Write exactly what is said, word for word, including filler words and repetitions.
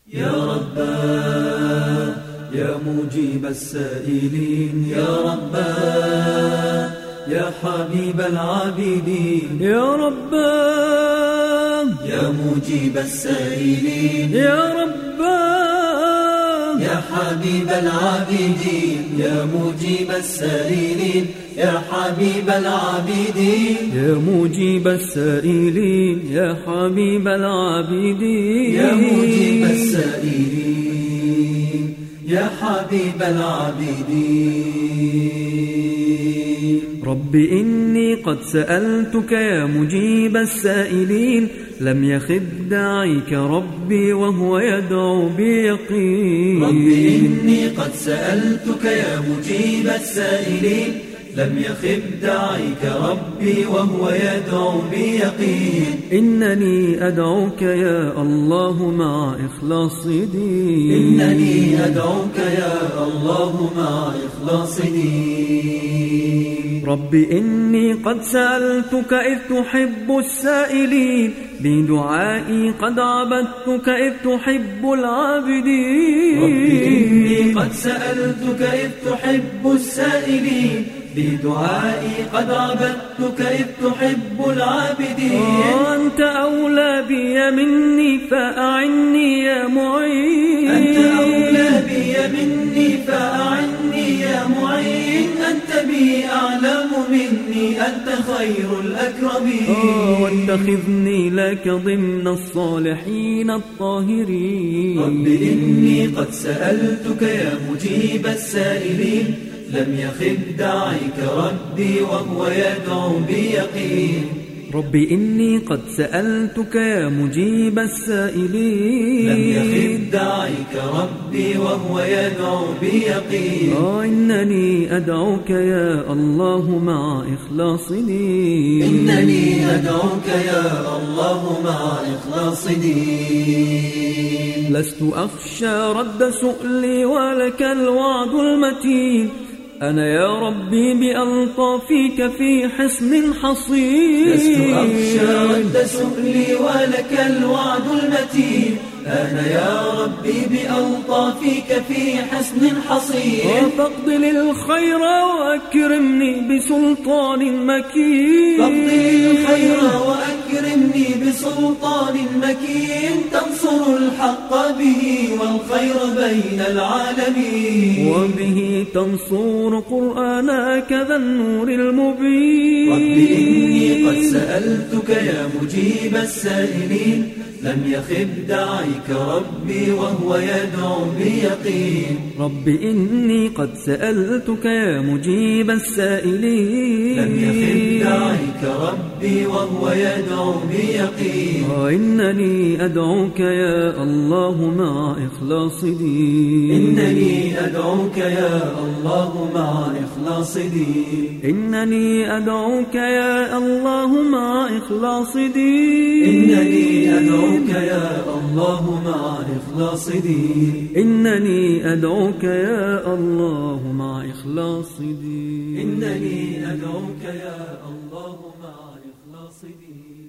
يا رباه يا مجيب السائلين، يا رباه يا حبيب العابدين، يا رباه يا مجيب السائلين، يا رباه يا حبيب العابدين، يا مجيب السائلين، يا حبيب العابدين، يا مجيب السائلين، يا حبيب العابدين، يا مجيب السائلين، يا حبيب العابدين. رب إني قد سألتك يا مجيب السائلين، لم يخب داعيك ربي وهو يدعو بيقين. رب إني قد سألتك يا مجيب السائلين، لم يخب داعيك ربي وهو يدعو بيقين. إنني أدعوك يا الله مع إخلاص دين، إنني أدعوك يا الله مع إخلاص دين. رب إني قد سألتك إذ تحب السائلين، بدعائي قد عبدتك إذ تحب العابدين. رب إني قد سألتك إذ تحب السائلين، بدعائي قد عبدتك إذ تحب العابدين. أنت أولى بي مني فأعني يا معين، أنت أولى بي مني فأعني يا معين. أنت بي أعلم مني، أنت خير الأكرمين. واتخذني لك ضمن الصالحين الطاهرين. رب إني قد سألتك يا مجيب السائلين، لم يخب داعيك ربي وهو يدعو بيقين. رب إني قد سألتك يا مجيب السائلين، لم يخب داعيك ربي وهو يدعو بيقين. آه إنني أدعوك يا الله مع إخلاص دين. إنني أدعوك يا الله مع إخلاص دين. لست أخشى رد سؤلي ولك الوعد المتين، أنا يا ربي بألطافك في حصن حصين. لست أخشى رد سؤلي ولك الوعد المتين، أنا يا ربي بألطافك في حصن حصين. فاقض لي الخير وأكرمني بسلطان مكين، فاقض لي الخير وأكرمني بسلطان مكين. تنصر الحق به والخير بين العالمين، وبه تنصر قرآنك ذا النور المبين. رب إني قد سألتك يا مجيب السائلين، لم يخب داعيك ربي وهو يدعو بيقين. رب إني قد سألتك يا مجيب السائلين، لم يخب داعيك ربي وهو يدعو بيقين. وإنني أدعوك يا الله مع إخلاص دين. إنني أدعوك يا الله مع إخلاص دين. إنني أدعوك يا الله مع إخلاص دين. إنني أدعوك يا الله مع إخلاص دين. إنني أدعوك يا الله مع إخلاص دين. إنني أدعوك يا الله مع إخلاص دين.